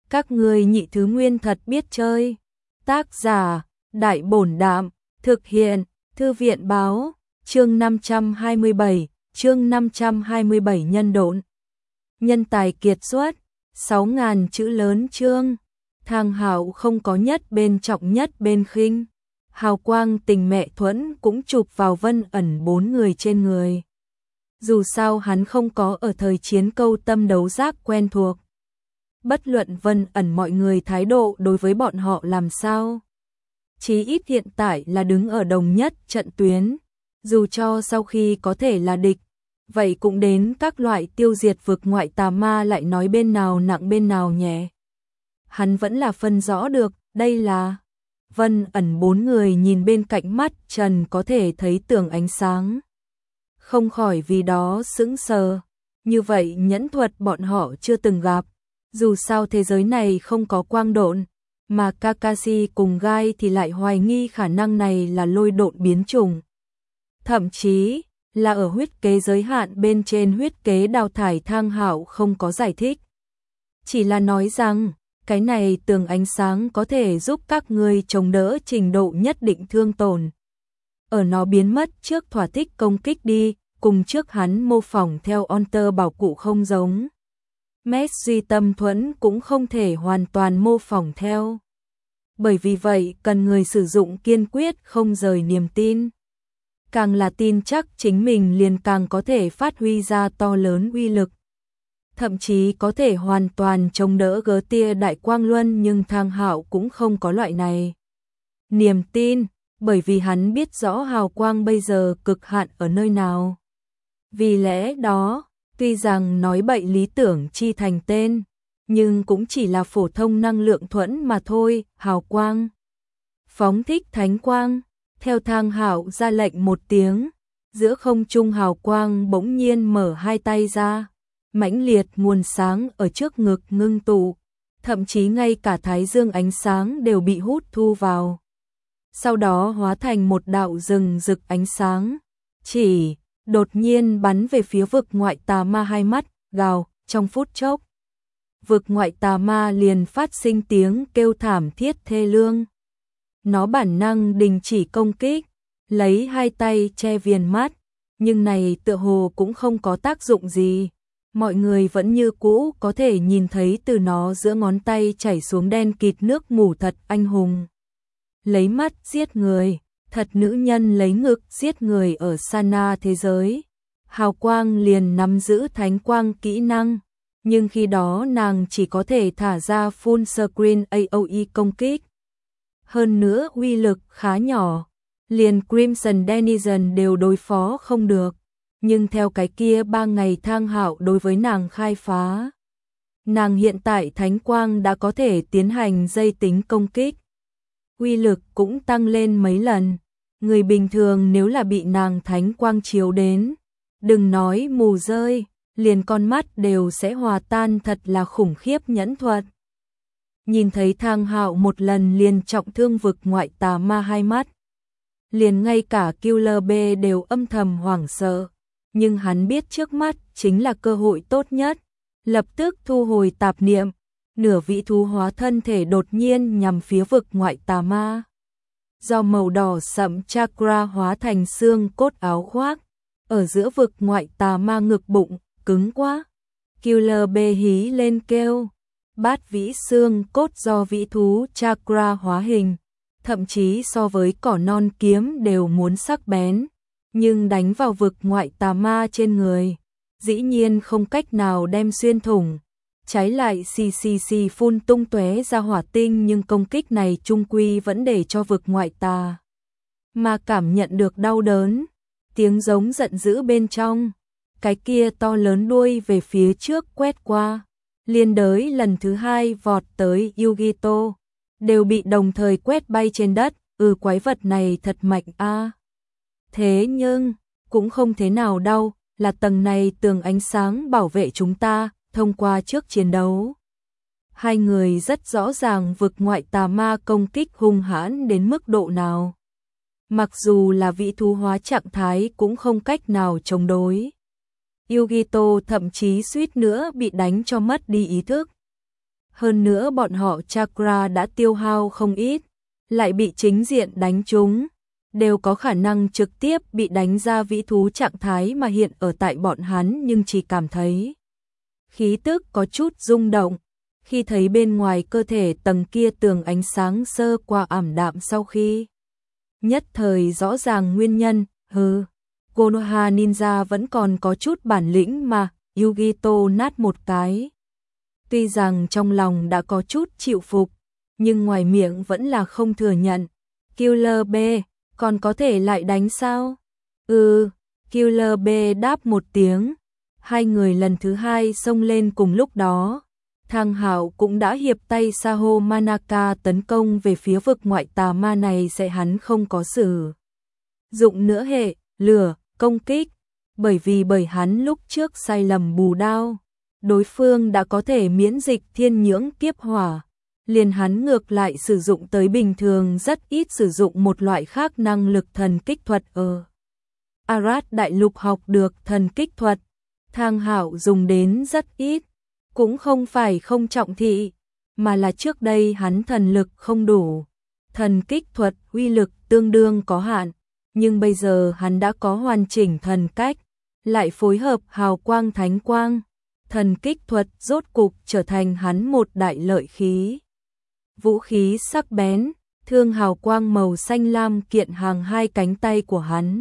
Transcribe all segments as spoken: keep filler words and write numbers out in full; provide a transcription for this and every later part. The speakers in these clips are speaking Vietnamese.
Các ngươi nhị thứ nguyên thật biết chơi. Tác giả, Đại Bổn Đạm, thực hiện, Thư viện Báo, chương năm trăm hai mươi bảy, chương năm trăm hai mươi bảy nhân độn. Nhân tài kiệt xuất, sáu ngàn chữ lớn chương. Thang Hạo không có nhất bên trọng nhất bên khinh. Hào quang tình mẹ thuẫn cũng chụp vào Vân Ẩn bốn người trên người. Dù sao hắn không có ở thời chiến câu tâm đấu giác quen thuộc. Bất luận Vân Ẩn mọi người thái độ đối với bọn họ làm sao. Chí ít hiện tại là đứng ở đồng nhất trận tuyến. Dù cho sau khi có thể là địch, vậy cũng đến các loại tiêu diệt vực ngoại tà ma lại nói bên nào nặng bên nào nhẹ. Hắn vẫn là phân rõ được, đây là... Vân Ẩn bốn người nhìn bên cạnh mắt Trần có thể thấy tường ánh sáng. Không khỏi vì đó sững sờ. Như vậy nhẫn thuật bọn họ chưa từng gặp. Dù sao thế giới này không có quang độn, mà Kakashi cùng Gai thì lại hoài nghi khả năng này là lôi độn biến chủng. Thậm chí là ở huyết kế giới hạn bên trên huyết kế đào thải Thang Hạo không có giải thích. Chỉ là nói rằng, cái này tường ánh sáng có thể giúp các ngươi chống đỡ trình độ nhất định thương tổn. Ở nó biến mất trước thỏa thích công kích đi, cùng trước hắn mô phỏng theo Onter bảo cụ không giống. Mét duy tâm thuẫn cũng không thể hoàn toàn mô phỏng theo. Bởi vì vậy cần người sử dụng kiên quyết không rời niềm tin. Càng là tin chắc chính mình liền càng có thể phát huy ra to lớn uy lực. Thậm chí có thể hoàn toàn chống đỡ gỡ tia đại quang luân, nhưng Thang Hạo cũng không có loại này niềm tin, bởi vì hắn biết rõ hào quang bây giờ cực hạn ở nơi nào. Vì lẽ đó, tuy rằng nói bậy lý tưởng chi thành tên, nhưng cũng chỉ là phổ thông năng lượng thuẫn mà thôi. Hào quang, phóng thích thánh quang. Theo Thang Hạo ra lệnh một tiếng, giữa không trung hào quang bỗng nhiên mở hai tay ra, mãnh liệt nguồn sáng ở trước ngực ngưng tụ, thậm chí ngay cả thái dương ánh sáng đều bị hút thu vào. Sau đó hóa thành một đạo rừng rực ánh sáng, chỉ đột nhiên bắn về phía vực ngoại tà ma hai mắt, gào, trong phút chốc. Vực ngoại tà ma liền phát sinh tiếng kêu thảm thiết thê lương. Nó bản năng đình chỉ công kích, lấy hai tay che viền mắt, nhưng này tựa hồ cũng không có tác dụng gì. Mọi người vẫn như cũ có thể nhìn thấy từ nó giữa ngón tay chảy xuống đen kịt nước mù. Thật anh hùng. Lấy mắt giết người, thật nữ nhân lấy ngực giết người ở Sana thế giới. Hào quang liền nắm giữ thánh quang kỹ năng, nhưng khi đó nàng chỉ có thể thả ra full screen a o e công kích. Hơn nữa uy lực khá nhỏ, liền Crimson Denizen đều đối phó không được. Nhưng theo cái kia ba ngày Thang Hạo đối với nàng khai phá, nàng hiện tại thánh quang đã có thể tiến hành dây tính công kích. Uy lực cũng tăng lên mấy lần. Người bình thường nếu là bị nàng thánh quang chiếu đến, đừng nói mù rơi, liền con mắt đều sẽ hòa tan. Thật là khủng khiếp nhẫn thuật. Nhìn thấy Thang Hạo một lần liền trọng thương vực ngoại tà ma hai mắt, liền ngay cả Killer B đều âm thầm hoảng sợ. Nhưng hắn biết trước mắt chính là cơ hội tốt nhất, lập tức thu hồi tạp niệm, nửa vĩ thú hóa thân thể đột nhiên nhằm phía vực ngoại tà ma. Do màu đỏ sẫm chakra hóa thành xương cốt áo khoác, ở giữa vực ngoại tà ma ngực bụng, cứng quá. Killer B hí lên kêu, bát vĩ xương cốt do vĩ thú chakra hóa hình, thậm chí so với cỏ non kiếm đều muốn sắc bén. Nhưng đánh vào vực ngoại tà ma trên người, dĩ nhiên không cách nào đem xuyên thủng. Trái lại xì xì xì phun tung tóe ra hỏa tinh, nhưng công kích này chung quy vẫn để cho vực ngoại tà ma cảm nhận được đau đớn. Tiếng giống giận dữ bên trong, cái kia to lớn đuôi về phía trước quét qua, liên đới lần thứ hai vọt tới Yugito, đều bị đồng thời quét bay trên đất. Ừ, quái vật này thật mạnh a. À. Thế nhưng, cũng không thế nào đau, là tầng này tường ánh sáng bảo vệ chúng ta. Thông qua trước chiến đấu, hai người rất rõ ràng vực ngoại tà ma công kích hung hãn đến mức độ nào. Mặc dù là vị thú hóa trạng thái cũng không cách nào chống đối. Yugito thậm chí suýt nữa bị đánh cho mất đi ý thức. Hơn nữa bọn họ chakra đã tiêu hao không ít, lại bị chính diện đánh trúng, đều có khả năng trực tiếp bị đánh ra vĩ thú trạng thái mà hiện ở tại bọn hắn, nhưng chỉ cảm thấy khí tức có chút rung động, khi thấy bên ngoài cơ thể tầng kia tường ánh sáng sơ qua ảm đạm, sau khi nhất thời rõ ràng nguyên nhân. Hừ, Konoha ninja vẫn còn có chút bản lĩnh mà. Yugito nát một cái. Tuy rằng trong lòng đã có chút chịu phục, nhưng ngoài miệng vẫn là không thừa nhận. Killer B, còn có thể lại đánh sao? Ừ, Killer B đáp một tiếng. Hai người lần thứ hai xông lên cùng lúc đó. Thang Hạo cũng đã hiệp tay Saho Manaka tấn công về phía vực ngoại tà ma này, sẽ hắn không có sử dụng nữa hệ lửa công kích, bởi vì bởi hắn lúc trước sai lầm bù đao, đối phương đã có thể miễn dịch thiên nhưỡng kiếp hỏa, liền hắn ngược lại sử dụng tới bình thường rất ít sử dụng một loại khác năng lực thần kích thuật. Ở Arad đại lục học được thần kích thuật, Thang Hạo dùng đến rất ít, cũng không phải không trọng thị, mà là trước đây hắn thần lực không đủ, thần kích thuật uy lực tương đương có hạn, nhưng bây giờ hắn đã có hoàn chỉnh thần cách, lại phối hợp hào quang thánh quang, thần kích thuật rốt cục trở thành hắn một đại lợi khí. Vũ khí sắc bén, thương hào quang màu xanh lam kiện hàng hai cánh tay của hắn,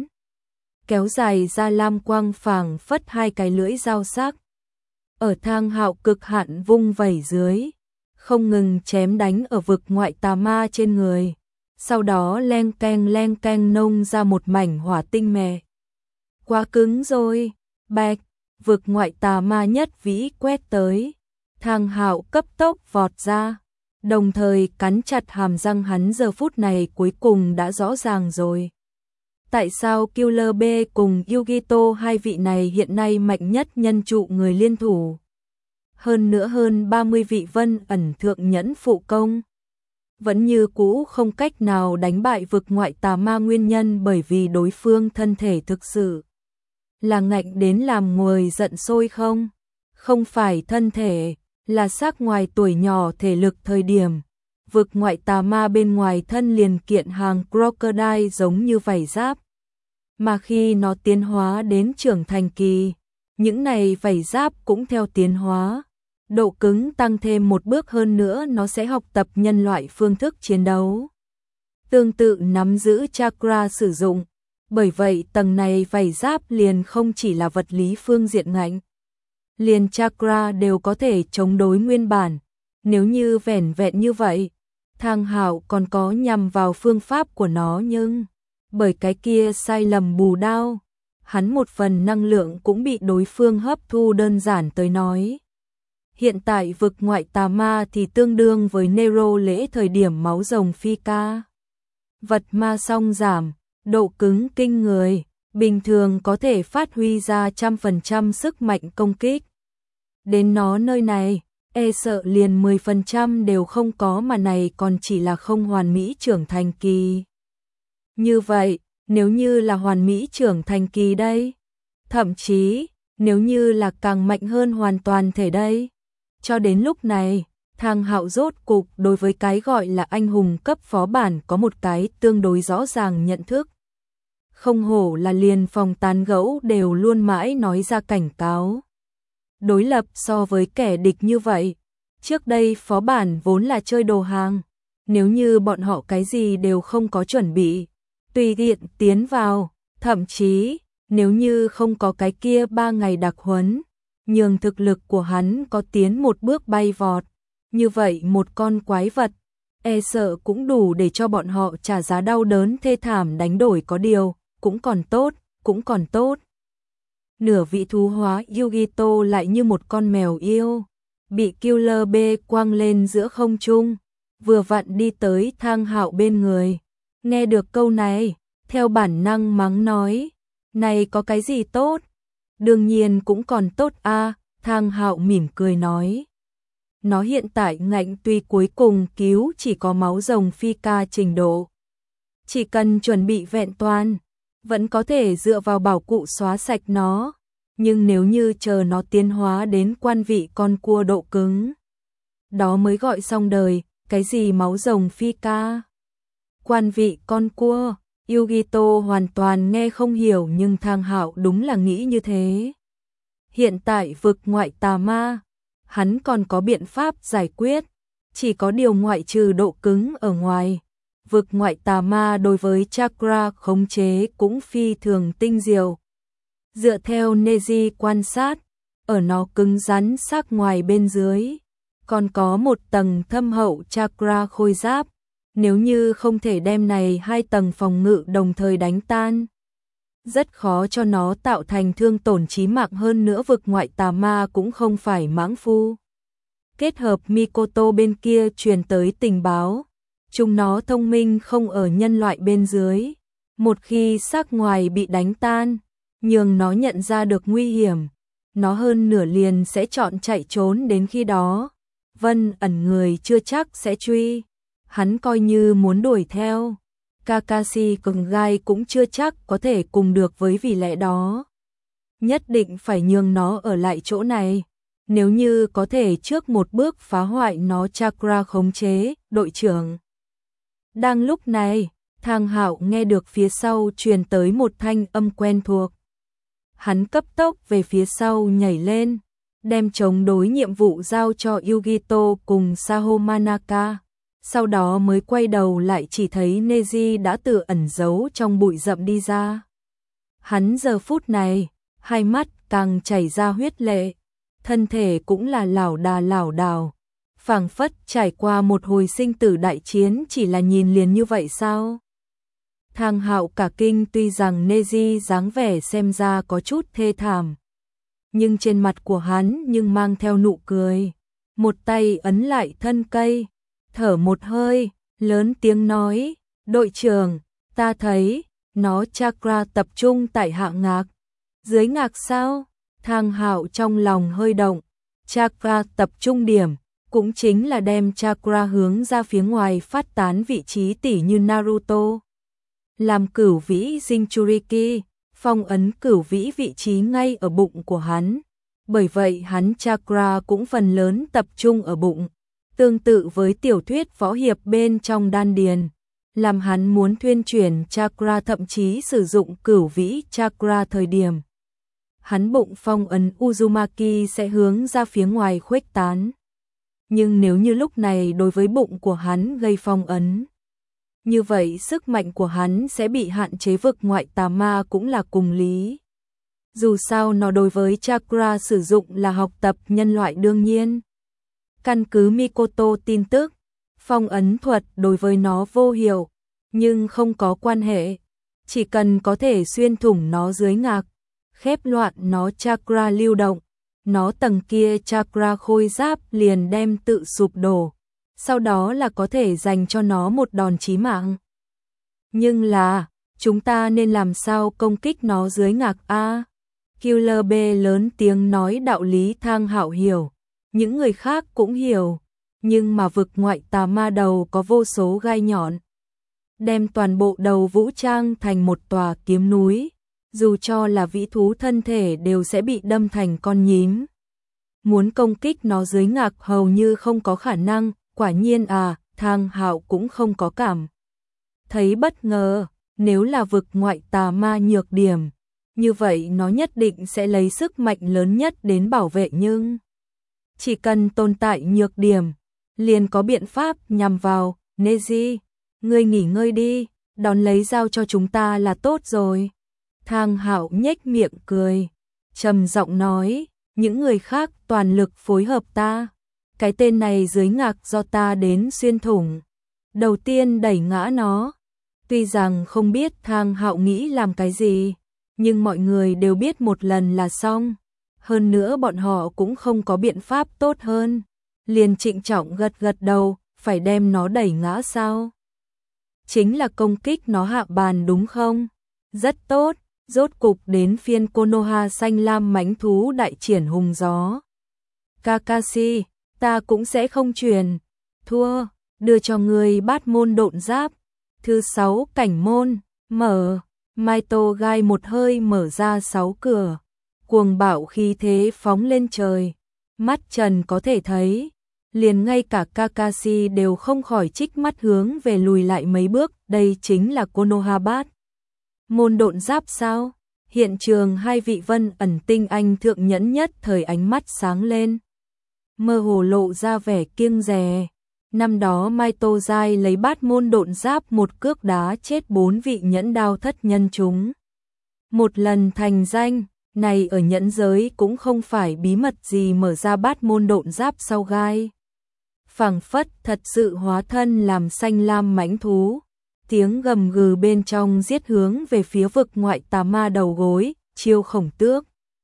kéo dài ra lam quang phảng phất hai cái lưỡi dao sắc. Ở Thang Hạo cực hạn vung vẩy dưới, không ngừng chém đánh ở vực ngoại tà ma trên người, sau đó leng keng leng keng nông ra một mảnh hỏa tinh mè. Quá cứng rồi, bạch, vực ngoại tà ma nhất vĩ quét tới, Thang Hạo cấp tốc vọt ra, đồng thời cắn chặt hàm răng. Hắn giờ phút này cuối cùng đã rõ ràng rồi. Tại sao Killer B cùng Yugito, hai vị này hiện nay mạnh nhất nhân trụ người liên thủ? Hơn nữa hơn ba mươi vị vân ẩn thượng nhẫn phụ công, vẫn như cũ không cách nào đánh bại vực ngoại tà ma, nguyên nhân bởi vì đối phương thân thể thực sự là ngạnh đến làm người giận sôi không? Không phải thân thể, là xác ngoài tuổi nhỏ thể lực thời điểm. Vực ngoại tà ma bên ngoài thân liền kiện hàng crocodile giống như vảy giáp. Mà khi nó tiến hóa đến trưởng thành kỳ, những này vảy giáp cũng theo tiến hóa. Độ cứng tăng thêm một bước, hơn nữa nó sẽ học tập nhân loại phương thức chiến đấu. Tương tự nắm giữ chakra sử dụng, bởi vậy tầng này vảy giáp liền không chỉ là vật lý phương diện ngạnh. Liền chakra đều có thể chống đối nguyên bản. Nếu như vẻn vẹn như vậy, Thang Hạo còn có nhằm vào phương pháp của nó, nhưng bởi cái kia sai lầm bù đao, hắn một phần năng lượng cũng bị đối phương hấp thu. Đơn giản tới nói, hiện tại vực ngoại tà ma thì tương đương với Nero lễ thời điểm máu rồng phi ca. Vật ma song giảm, độ cứng kinh người, bình thường có thể phát huy ra trăm phần trăm sức mạnh công kích. Đến nó nơi này, e sợ liền mười phần trăm đều không có, mà này còn chỉ là không hoàn mỹ trưởng thành kỳ. Như vậy, nếu như là hoàn mỹ trưởng thành kỳ đây, thậm chí, nếu như là càng mạnh hơn hoàn toàn thể đây. Cho đến lúc này, Thang Hạo rốt cục đối với cái gọi là anh hùng cấp phó bản có một cái tương đối rõ ràng nhận thức. Không hổ là liền phòng tán gẫu đều luôn mãi nói ra cảnh cáo. Đối lập so với kẻ địch như vậy, trước đây phó bản vốn là chơi đồ hàng, nếu như bọn họ cái gì đều không có chuẩn bị, tùy tiện tiến vào, thậm chí nếu như không có cái kia ba ngày đặc huấn, nhường thực lực của hắn có tiến một bước bay vọt, như vậy một con quái vật, e sợ cũng đủ để cho bọn họ trả giá đau đớn thê thảm đánh đổi. Có điều, cũng còn tốt, cũng còn tốt. Nửa vị thú hóa Yugito lại như một con mèo yêu, bị Killer B quăng lên giữa không trung, vừa vặn đi tới Thang Hạo bên người. Nghe được câu này, theo bản năng mắng nói, này có cái gì tốt? Đương nhiên cũng còn tốt a. Thang Hạo mỉm cười nói. Nó hiện tại ngạnh tuy cuối cùng cứu chỉ có máu rồng phi ca trình độ. Chỉ cần chuẩn bị vẹn toàn, vẫn có thể dựa vào bảo cụ xóa sạch nó. Nhưng nếu như chờ nó tiến hóa đến quan vị con cua độ cứng, đó mới gọi xong đời, cái gì máu rồng phi ca. Quan vị con cua, Yugito hoàn toàn nghe không hiểu nhưng Thang Hạo đúng là nghĩ như thế. Hiện tại vực ngoại tà ma, hắn còn có biện pháp giải quyết, chỉ có điều ngoại trừ độ cứng ở ngoài. Vực ngoại tà ma đối với chakra khống chế cũng phi thường tinh diệu. Dựa theo Neji quan sát, ở nó cứng rắn sắc ngoài bên dưới, còn có một tầng thâm hậu chakra khôi giáp, nếu như không thể đem này hai tầng phòng ngự đồng thời đánh tan, rất khó cho nó tạo thành thương tổn chí mạng. Hơn nữa vực ngoại tà ma cũng không phải mãng phu. Kết hợp Mikoto bên kia truyền tới tình báo, chúng nó thông minh không ở nhân loại bên dưới, một khi sắc ngoài bị đánh tan, nhường nó nhận ra được nguy hiểm, nó hơn nửa liền sẽ chọn chạy trốn. Đến khi đó, Vân ẩn người chưa chắc sẽ truy, hắn coi như muốn đuổi theo, Kakashi cùng gai cũng chưa chắc có thể cùng được, với vì lẽ đó nhất định phải nhường nó ở lại chỗ này. Nếu như có thể trước một bước phá hoại nó chakra khống chế, đội trưởng. Đang lúc này, Thang Hạo nghe được phía sau truyền tới một thanh âm quen thuộc. Hắn cấp tốc về phía sau nhảy lên, đem chống đối nhiệm vụ giao cho Yugito cùng Saho Manaka. Sau đó mới quay đầu lại chỉ thấy Neji đã tự ẩn giấu trong bụi rậm đi ra. Hắn giờ phút này, hai mắt càng chảy ra huyết lệ, thân thể cũng là lảo đà lảo đảo, phảng phất trải qua một hồi sinh tử đại chiến. Chỉ là nhìn liền như vậy sao? Thang Hạo cả kinh, tuy rằng Neji dáng vẻ xem ra có chút thê thảm, nhưng trên mặt của hắn nhưng mang theo nụ cười, một tay ấn lại thân cây, thở một hơi, lớn tiếng nói, đội trưởng, ta thấy, nó chakra tập trung tại hạ ngạc. Dưới ngạc sao? Thang Hạo trong lòng hơi động, chakra tập trung điểm, cũng chính là đem chakra hướng ra phía ngoài phát tán vị trí, tỉ như Naruto. Làm cửu vĩ Jinchuriki, phong ấn cửu vĩ vị trí ngay ở bụng của hắn. Bởi vậy hắn chakra cũng phần lớn tập trung ở bụng. Tương tự với tiểu thuyết võ hiệp bên trong đan điền, làm hắn muốn thuyên chuyển chakra, thậm chí sử dụng cửu vĩ chakra thời điểm, hắn bụng phong ấn Uzumaki sẽ hướng ra phía ngoài khuếch tán. Nhưng nếu như lúc này đối với bụng của hắn gây phong ấn, như vậy sức mạnh của hắn sẽ bị hạn chế. Vực ngoại tà ma cũng là cùng lý. Dù sao nó đối với chakra sử dụng là học tập nhân loại đương nhiên. Căn cứ Mikoto tin tức, phong ấn thuật đối với nó vô hiệu, nhưng không có quan hệ. Chỉ cần có thể xuyên thủng nó dưới ngạc, khép loạn nó chakra lưu động, nó tầng kia chakra khôi giáp liền đem tự sụp đổ. Sau đó là có thể dành cho nó một đòn chí mạng. Nhưng là, chúng ta nên làm sao công kích nó dưới ngạc a? Killer B lớn tiếng nói. Đạo lý Thang Hạo hiểu, những người khác cũng hiểu, nhưng mà vực ngoại tà ma đầu có vô số gai nhọn, đem toàn bộ đầu vũ trang thành một tòa kiếm núi, dù cho là vĩ thú thân thể đều sẽ bị đâm thành con nhím. Muốn công kích nó dưới ngạc hầu như không có khả năng. Quả nhiên à, Thang Hạo cũng không có cảm thấy bất ngờ, nếu là vực ngoại tà ma nhược điểm, như vậy nó nhất định sẽ lấy sức mạnh lớn nhất đến bảo vệ, nhưng chỉ cần tồn tại nhược điểm, liền có biện pháp nhằm vào. Neji, ngươi nghỉ ngơi đi, đón lấy giao cho chúng ta là tốt rồi. Thang Hạo nhếch miệng cười, trầm giọng nói, những người khác toàn lực phối hợp ta. Cái tên này dưới ngạc do ta đến xuyên thủng. Đầu tiên đẩy ngã nó. Tuy rằng không biết Thang Hạo nghĩ làm cái gì, nhưng mọi người đều biết một lần là xong. Hơn nữa bọn họ cũng không có biện pháp tốt hơn. Liền trịnh trọng gật gật đầu, phải đem nó đẩy ngã sao? Chính là công kích nó hạ bàn đúng không? Rất tốt, rốt cục đến phiên Konoha xanh lam mãnh thú đại triển hùng gió. Kakashi, ta cũng sẽ không truyền thua, đưa cho người bát môn độn giáp. Thứ sáu cảnh môn, mở, Maito gai một hơi mở ra sáu cửa, cuồng bạo khí thế phóng lên trời, mắt trần có thể thấy, liền ngay cả Kakashi đều không khỏi trích mắt hướng về lùi lại mấy bước, đây chính là Konoha Bát môn độn giáp sao? Hiện trường hai vị Vân ẩn tinh anh thượng nhẫn nhất thời ánh mắt sáng lên, mơ hồ lộ ra vẻ kiêng dè. Năm đó Mai Tô Giai lấy bát môn độn giáp một cước đá chết bốn vị nhẫn đao thất nhân chúng. Một lần thành danh, này ở nhẫn giới cũng không phải bí mật gì, mở ra bát môn độn giáp sau gai. Phảng phất thật sự hóa thân làm xanh lam mãnh thú, tiếng gầm gừ bên trong giết hướng về phía vực ngoại tà ma đầu gối, chiêu khổng tước.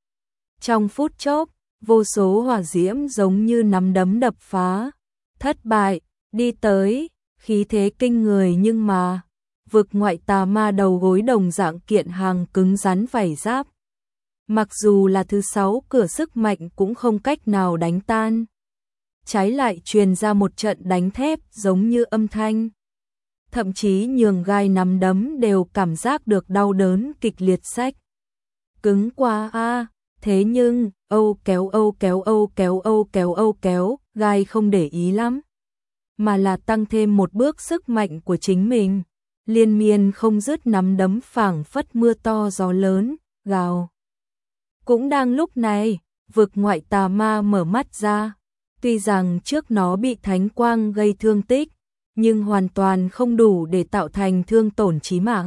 Trong phút chốc, vô số hỏa diễm giống như nắm đấm đập phá, thất bại, đi tới, khí thế kinh người, nhưng mà vực ngoại tà ma đầu gối đồng dạng kiện hàng cứng rắn vảy giáp. Mặc dù là thứ sáu cửa sức mạnh cũng không cách nào đánh tan. Trái lại truyền ra một trận đánh thép giống như âm thanh. Thậm chí nhường gai nắm đấm đều cảm giác được đau đớn kịch liệt sách. Cứng quá a, thế nhưng, âu kéo âu kéo âu kéo âu kéo âu kéo, gai không để ý lắm. Mà là tăng thêm một bước sức mạnh của chính mình. Liên miên không dứt nắm đấm phảng phất mưa to gió lớn, gào. Cũng đang lúc này, vực ngoại tà ma mở mắt ra. Tuy rằng trước nó bị thánh quang gây thương tích, nhưng hoàn toàn không đủ để tạo thành thương tổn chí mạng.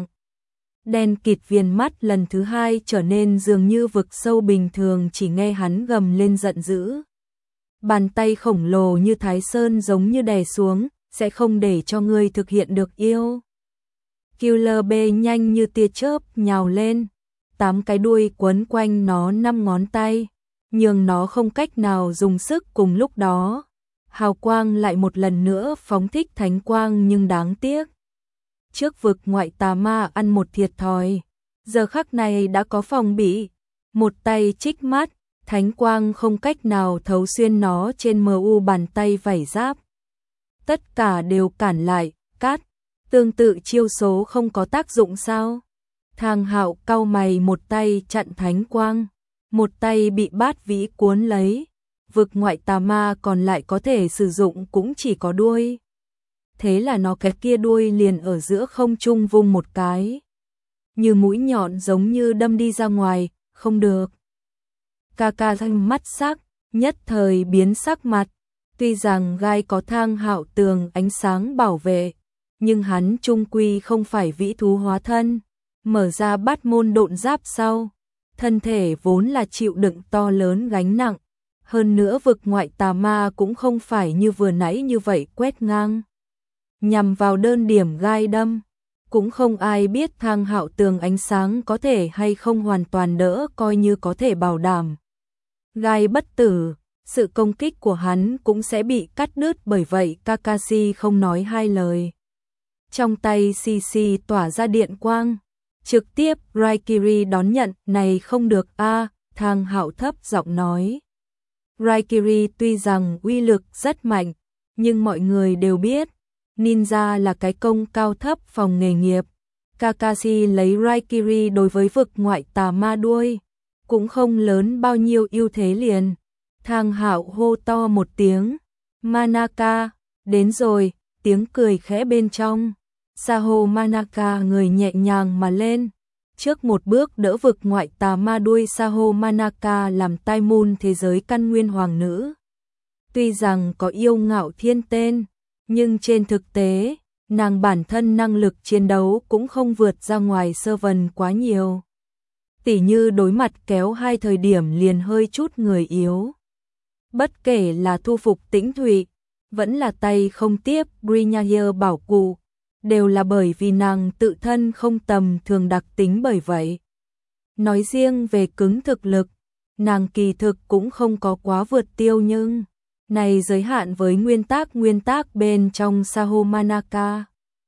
Đen kịt viền mắt lần thứ hai trở nên dường như vực sâu bình thường, chỉ nghe hắn gầm lên giận dữ. Bàn tay khổng lồ như Thái Sơn giống như đè xuống, sẽ không để cho ngươi thực hiện được yêu. Killer Bee nhanh như tia chớp nhào lên, tám cái đuôi quấn quanh nó năm ngón tay, nhưng nó không cách nào dùng sức cùng lúc đó. Hào quang lại một lần nữa phóng thích thánh quang, nhưng đáng tiếc. Trước vực ngoại tà ma ăn một thiệt thòi, giờ khắc này đã có phòng bị, một tay trích mắt, thánh quang không cách nào thấu xuyên nó trên mờ u bàn tay vảy giáp. Tất cả đều cản lại, cát, tương tự chiêu số không có tác dụng sao? Thang Hạo cau mày, một tay chặn thánh quang, một tay bị bát vĩ cuốn lấy. Vực ngoại tà ma còn lại có thể sử dụng cũng chỉ có đuôi. Thế là nó cái kia đuôi liền ở giữa không trung vung một cái, như mũi nhọn giống như đâm đi ra ngoài, không được. Kaka thanh mắt sắc, nhất thời biến sắc mặt. Tuy rằng gai có Thang Hạo tường ánh sáng bảo vệ, nhưng hắn chung quy không phải vĩ thú hóa thân. Mở ra bát môn độn giáp sau, thân thể vốn là chịu đựng to lớn gánh nặng. Hơn nữa vực ngoại tà ma cũng không phải như vừa nãy như vậy quét ngang, nhằm vào đơn điểm gai đâm. Cũng không ai biết Thang Hạo tường ánh sáng có thể hay không hoàn toàn đỡ, coi như có thể bảo đảm gai bất tử, sự công kích của hắn cũng sẽ bị cắt đứt. Bởi vậy Kakashi không nói hai lời, trong tay xì xì tỏa ra điện quang, trực tiếp Raikiri đón nhận. Này không được a, à, Thang Hạo thấp giọng nói. Raikiri tuy rằng uy lực rất mạnh, nhưng mọi người đều biết, ninja là cái công cao thấp phòng nghề nghiệp. Kakashi lấy Raikiri đối với vực ngoại tà ma đuôi, cũng không lớn bao nhiêu ưu thế liền. Thang Hạo hô to một tiếng, Manaka, đến rồi, tiếng cười khẽ bên trong. Saho Manaka người nhẹ nhàng mà lên, trước một bước đỡ vực ngoại tà ma đuôi. Saho Manaka làm tai môn thế giới căn nguyên hoàng nữ. Tuy rằng có yêu ngạo thiên tên, nhưng trên thực tế, nàng bản thân năng lực chiến đấu cũng không vượt ra ngoài sơ vần quá nhiều. Tỉ như đối mặt kéo hai thời điểm liền hơi chút người yếu. Bất kể là thu phục Tĩnh Thụy, vẫn là tay không tiếp Brynhir bảo cụ, đều là bởi vì nàng tự thân không tầm thường đặc tính. Bởi vậy, nói riêng về cứng thực lực, nàng kỳ thực cũng không có quá vượt tiêu, nhưng này giới hạn với nguyên tác nguyên tác bên trong. Saho Manaka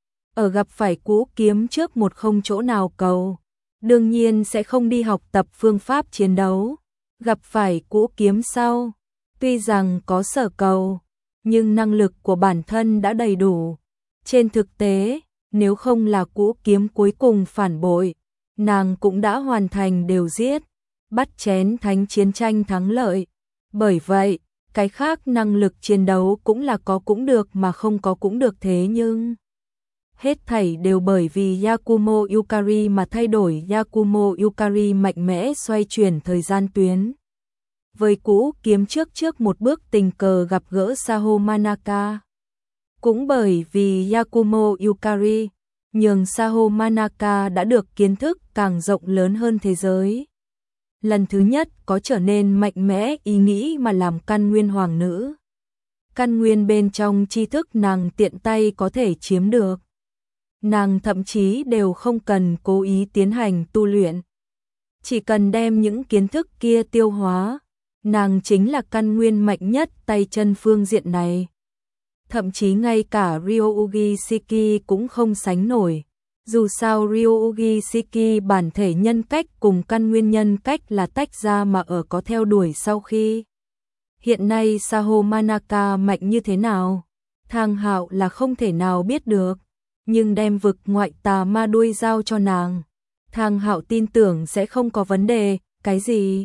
ở gặp phải cũ kiếm trước một không chỗ nào cầu, đương nhiên sẽ không đi học tập phương pháp chiến đấu. Gặp phải cũ kiếm sau, tuy rằng có sở cầu, nhưng năng lực của bản thân đã đầy đủ. Trên thực tế, nếu không là cũ kiếm cuối cùng phản bội, nàng cũng đã hoàn thành đều giết, bắt chén thánh chiến tranh thắng lợi. Bởi vậy, cái khác năng lực chiến đấu cũng là có cũng được mà không có cũng được, thế nhưng hết thảy đều bởi vì Yakumo Yukari mà thay đổi. Yakumo Yukari mạnh mẽ xoay chuyển thời gian tuyến. Với cũ kiếm trước trước một bước tình cờ gặp gỡ Saho Manaka. Cũng bởi vì Yakumo Yukari, nhường Saho Manaka đã được kiến thức càng rộng lớn hơn thế giới. Lần thứ nhất có trở nên mạnh mẽ ý nghĩ mà làm căn nguyên hoàng nữ. Căn nguyên bên trong tri thức nàng tiện tay có thể chiếm được. Nàng thậm chí đều không cần cố ý tiến hành tu luyện. Chỉ cần đem những kiến thức kia tiêu hóa, nàng chính là căn nguyên mạnh nhất tay chân phương diện này. Thậm chí ngay cả Ryougi Shiki cũng không sánh nổi. Dù sao Ryougi Shiki bản thể nhân cách cùng căn nguyên nhân cách là tách ra mà ở có theo đuổi sau khi. Hiện nay Saho Manaka mạnh như thế nào? Thang Hạo là không thể nào biết được. Nhưng đem vực ngoại tà ma đuôi giao cho nàng, Thang Hạo tin tưởng sẽ không có vấn đề. Cái gì?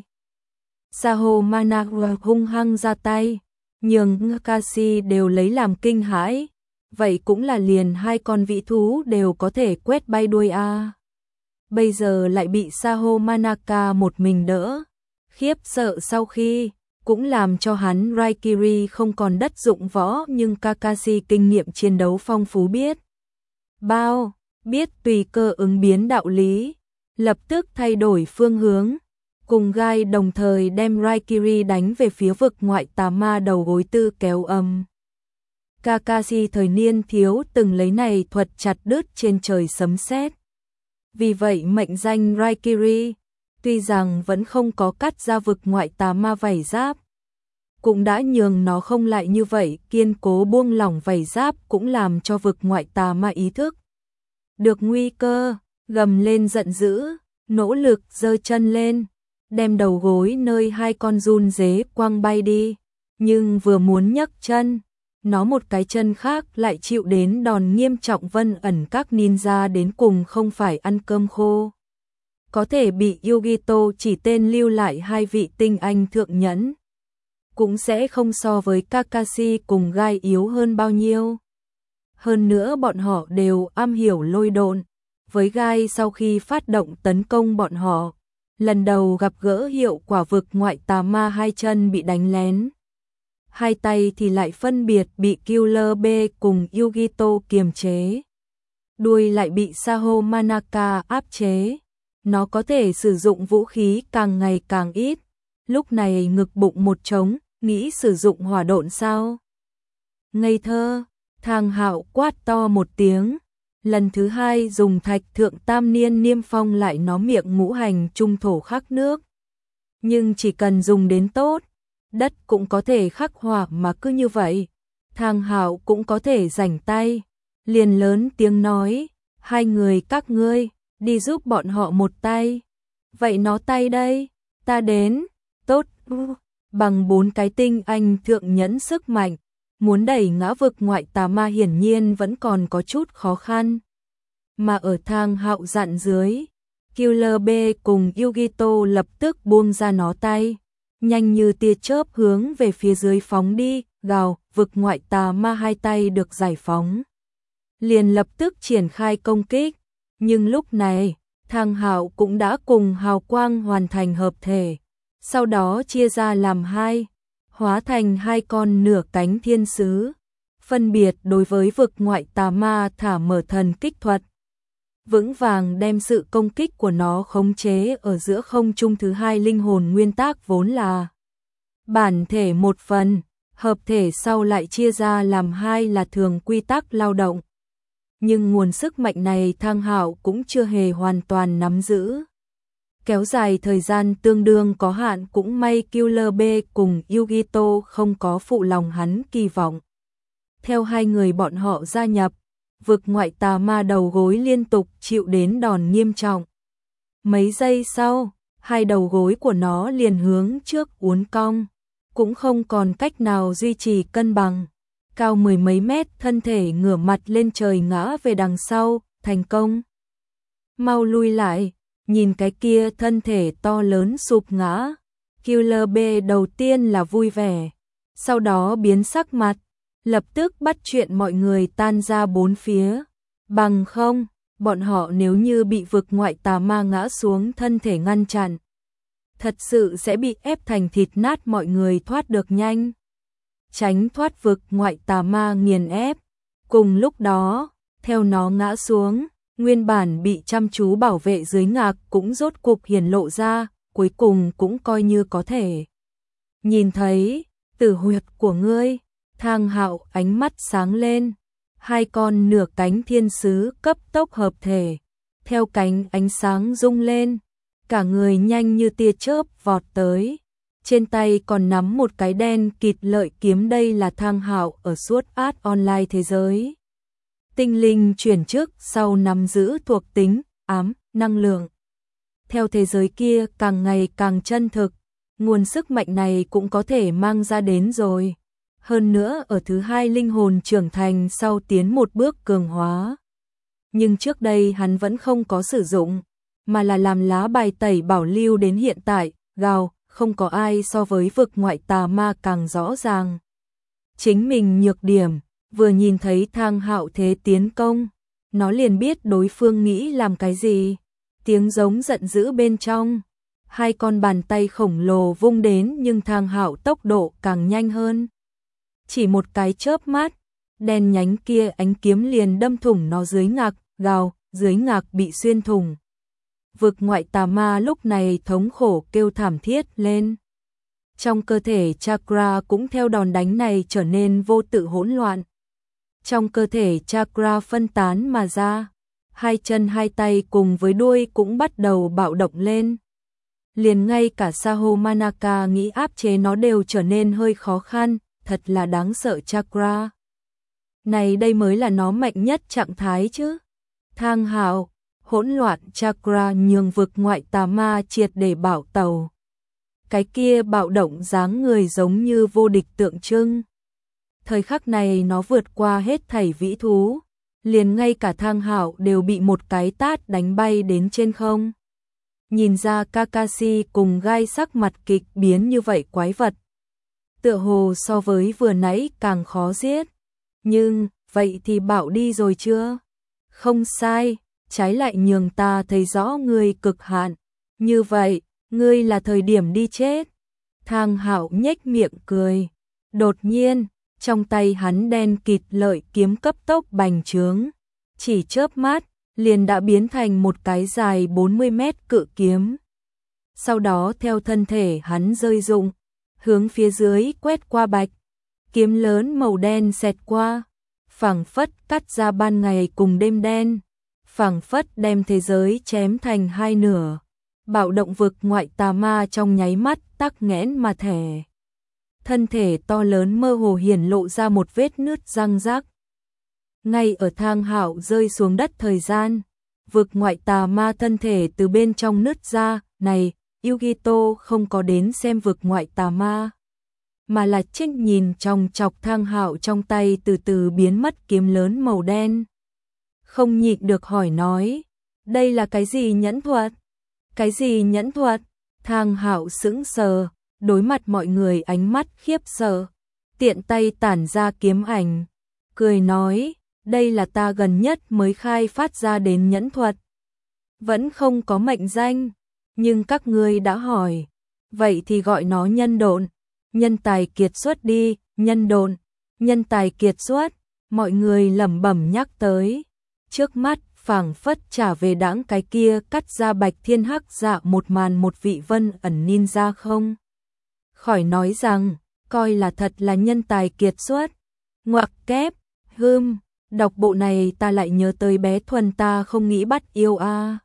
Saho Manaka hung hăng ra tay, nhường Ngakashi đều lấy làm kinh hãi. Vậy cũng là liền hai con vĩ thú đều có thể quét bay đuôi a. À. Bây giờ lại bị Saho Manaka một mình đỡ. Khiếp sợ sau khi, cũng làm cho hắn Raikiri không còn đất dụng võ, nhưng Kakashi kinh nghiệm chiến đấu phong phú biết. Bao, biết tùy cơ ứng biến đạo lý, lập tức thay đổi phương hướng, cùng gai đồng thời đem Raikiri đánh về phía vực ngoại tà ma đầu gối tư kéo âm. Kakashi thời niên thiếu từng lấy này thuật chặt đứt trên trời sấm sét. Vì vậy mệnh danh Raikiri, tuy rằng vẫn không có cắt ra vực ngoại tà ma vảy giáp, cũng đã nhường nó không lại như vậy, kiên cố buông lỏng vảy giáp cũng làm cho vực ngoại tà ma ý thức được nguy cơ, gầm lên giận dữ, nỗ lực giơ chân lên, đem đầu gối nơi hai con run dế quăng bay đi, nhưng vừa muốn nhấc chân, nó một cái chân khác lại chịu đến đòn nghiêm trọng. Vân ẩn các ninja đến cùng không phải ăn cơm khô, có thể bị Yugito chỉ tên lưu lại hai vị tinh anh thượng nhẫn, cũng sẽ không so với Kakashi cùng gai yếu hơn bao nhiêu. Hơn nữa bọn họ đều am hiểu lôi độn, với gai sau khi phát động tấn công bọn họ, lần đầu gặp gỡ hiệu quả vực ngoại tà ma hai chân bị đánh lén. Hai tay thì lại phân biệt bị Killer B cùng Yugito kiềm chế. Đuôi lại bị Saho Manaka áp chế. Nó có thể sử dụng vũ khí càng ngày càng ít. Lúc này ngực bụng một trống, nghĩ sử dụng hỏa độn sao? Ngây thơ, Thang Hạo quát to một tiếng. Lần thứ hai dùng thạch thượng tam niên niêm phong lại nó miệng ngũ hành trung thổ khắc nước. Nhưng chỉ cần dùng đến tốt, đất cũng có thể khắc hỏa mà cứ như vậy. Thang Hạo cũng có thể rảnh tay. Liền lớn tiếng nói, hai người các ngươi, đi giúp bọn họ một tay. Vậy nó tay đây, ta đến, tốt, bằng bốn cái tinh anh thượng nhẫn sức mạnh. Muốn đẩy ngã vực ngoại tà ma hiển nhiên vẫn còn có chút khó khăn. Mà ở Thang Hạo dặn dưới, Killer B cùng Yugito lập tức buông ra nó tay, nhanh như tia chớp hướng về phía dưới phóng đi, gào, vực ngoại tà ma hai tay được giải phóng. Liền lập tức triển khai công kích, nhưng lúc này, Thang Hạo cũng đã cùng hào quang hoàn thành hợp thể, sau đó chia ra làm hai, hóa thành hai con nửa cánh thiên sứ, phân biệt đối với vực ngoại tà ma thả mở thần kích thuật. Vững vàng đem sự công kích của nó khống chế ở giữa không trung. Thứ hai, linh hồn nguyên tắc vốn là bản thể một phần, hợp thể sau lại chia ra làm hai là thường quy tắc lao động. Nhưng nguồn sức mạnh này Thang Hạo cũng chưa hề hoàn toàn nắm giữ. Kéo dài thời gian tương đương có hạn, cũng may Killer B cùng Yugito không có phụ lòng hắn kỳ vọng. Theo hai người bọn họ gia nhập, vực ngoại tà ma đầu gối liên tục chịu đến đòn nghiêm trọng. Mấy giây sau, hai đầu gối của nó liền hướng trước uốn cong, cũng không còn cách nào duy trì cân bằng. Cao mười mấy mét, thân thể ngửa mặt lên trời ngã về đằng sau, thành công. Mau lui lại, nhìn cái kia thân thể to lớn sụp ngã. Killer B đầu tiên là vui vẻ, sau đó biến sắc mặt, lập tức bắt chuyện mọi người tan ra bốn phía, bằng không, bọn họ nếu như bị vực ngoại tà ma ngã xuống thân thể ngăn chặn, thật sự sẽ bị ép thành thịt nát, mọi người thoát được nhanh, tránh thoát vực ngoại tà ma nghiền ép. Cùng lúc đó, theo nó ngã xuống, nguyên bản bị chăm chú bảo vệ dưới ngạc cũng rốt cục hiển lộ ra, cuối cùng cũng coi như có thể nhìn thấy tử huyệt của ngươi. Thang Hạo ánh mắt sáng lên, hai con nửa cánh thiên sứ cấp tốc hợp thể, theo cánh ánh sáng rung lên, cả người nhanh như tia chớp vọt tới, trên tay còn nắm một cái đen kịt lợi kiếm. Đây là Thang Hạo ở suốt át online thế giới tinh linh chuyển chức sau nắm giữ thuộc tính ám năng lượng. Theo thế giới kia càng ngày càng chân thực, nguồn sức mạnh này cũng có thể mang ra đến rồi. Hơn nữa ở thứ hai linh hồn trưởng thành sau tiến một bước cường hóa. Nhưng trước đây hắn vẫn không có sử dụng, mà là làm lá bài tẩy bảo lưu đến hiện tại. Gào, không có ai so với vực ngoại tà ma càng rõ ràng chính mình nhược điểm. Vừa nhìn thấy Thang Hạo thế tiến công, nó liền biết đối phương nghĩ làm cái gì. Tiếng giống giận dữ bên trong, hai con bàn tay khổng lồ vung đến, nhưng Thang Hạo tốc độ càng nhanh hơn. Chỉ một cái chớp mắt, đen nhánh kia ánh kiếm liền đâm thủng nó dưới ngạc. Gào, dưới ngạc bị xuyên thủng. Vực ngoại tà ma lúc này thống khổ kêu thảm thiết lên. Trong cơ thể chakra cũng theo đòn đánh này trở nên vô tự hỗn loạn. Trong cơ thể chakra phân tán mà ra, hai chân hai tay cùng với đuôi cũng bắt đầu bạo động lên. Liền ngay cả Saho Manaka nghĩ áp chế nó đều trở nên hơi khó khăn, thật là đáng sợ. Chakra này đây mới là nó mạnh nhất trạng thái chứ. Thang Hạo, hỗn loạn chakra nhường vực ngoại tà ma triệt để bảo tàu. Cái kia bạo động dáng người giống như vô địch tượng trưng. Thời khắc này nó vượt qua hết thảy vĩ thú, liền ngay cả Thang Hạo đều bị một cái tát đánh bay đến trên không. Nhìn ra Kakashi cùng Gai sắc mặt kịch biến như vậy, quái vật tựa hồ so với vừa nãy càng khó giết. Nhưng, vậy thì bảo đi rồi chưa? Không sai, trái lại nhường ta thấy rõ ngươi cực hạn. Như vậy, ngươi là thời điểm đi chết. Thang Hạo nhếch miệng cười. Đột nhiên, trong tay hắn đen kịt lợi kiếm cấp tốc bành trướng. Chỉ chớp mắt, liền đã biến thành một cái dài bốn mươi mét cự kiếm. Sau đó theo thân thể hắn rơi rụng, hướng phía dưới quét qua bạch. Kiếm lớn màu đen xẹt qua, phảng phất cắt ra ban ngày cùng đêm đen, phảng phất đem thế giới chém thành hai nửa. Bạo động vực ngoại tà ma trong nháy mắt tắc nghẽn mà thể. Thân thể to lớn mơ hồ hiển lộ ra một vết nứt răng rác. Ngay ở Thang Hạo rơi xuống đất thời gian, vực ngoại tà ma thân thể từ bên trong nứt ra. Này, Yugito không có đến xem vực ngoại tà ma, mà là trích nhìn trong chọc Thang Hạo trong tay từ từ biến mất kiếm lớn màu đen. Không nhịn được hỏi nói, đây là cái gì nhẫn thuật? Cái gì nhẫn thuật? Thang Hạo sững sờ, đối mặt mọi người ánh mắt khiếp sợ, tiện tay tản ra kiếm ảnh, cười nói, đây là ta gần nhất mới khai phát ra đến nhẫn thuật. Vẫn không có mệnh danh, nhưng các ngươi đã hỏi, vậy thì gọi nó nhân độn, nhân tài kiệt xuất đi. Nhân độn, nhân tài kiệt xuất, mọi người lẩm bẩm nhắc tới. Trước mắt phảng phất trả về đãng cái kia cắt ra bạch thiên hắc dạ một màn, một vị vân ẩn ninja không khỏi nói rằng, coi là thật là nhân tài kiệt xuất. Ngoặc kép, hưm, đọc bộ này ta lại nhớ tới bé Thuần, ta không nghĩ bắt yêu a. À.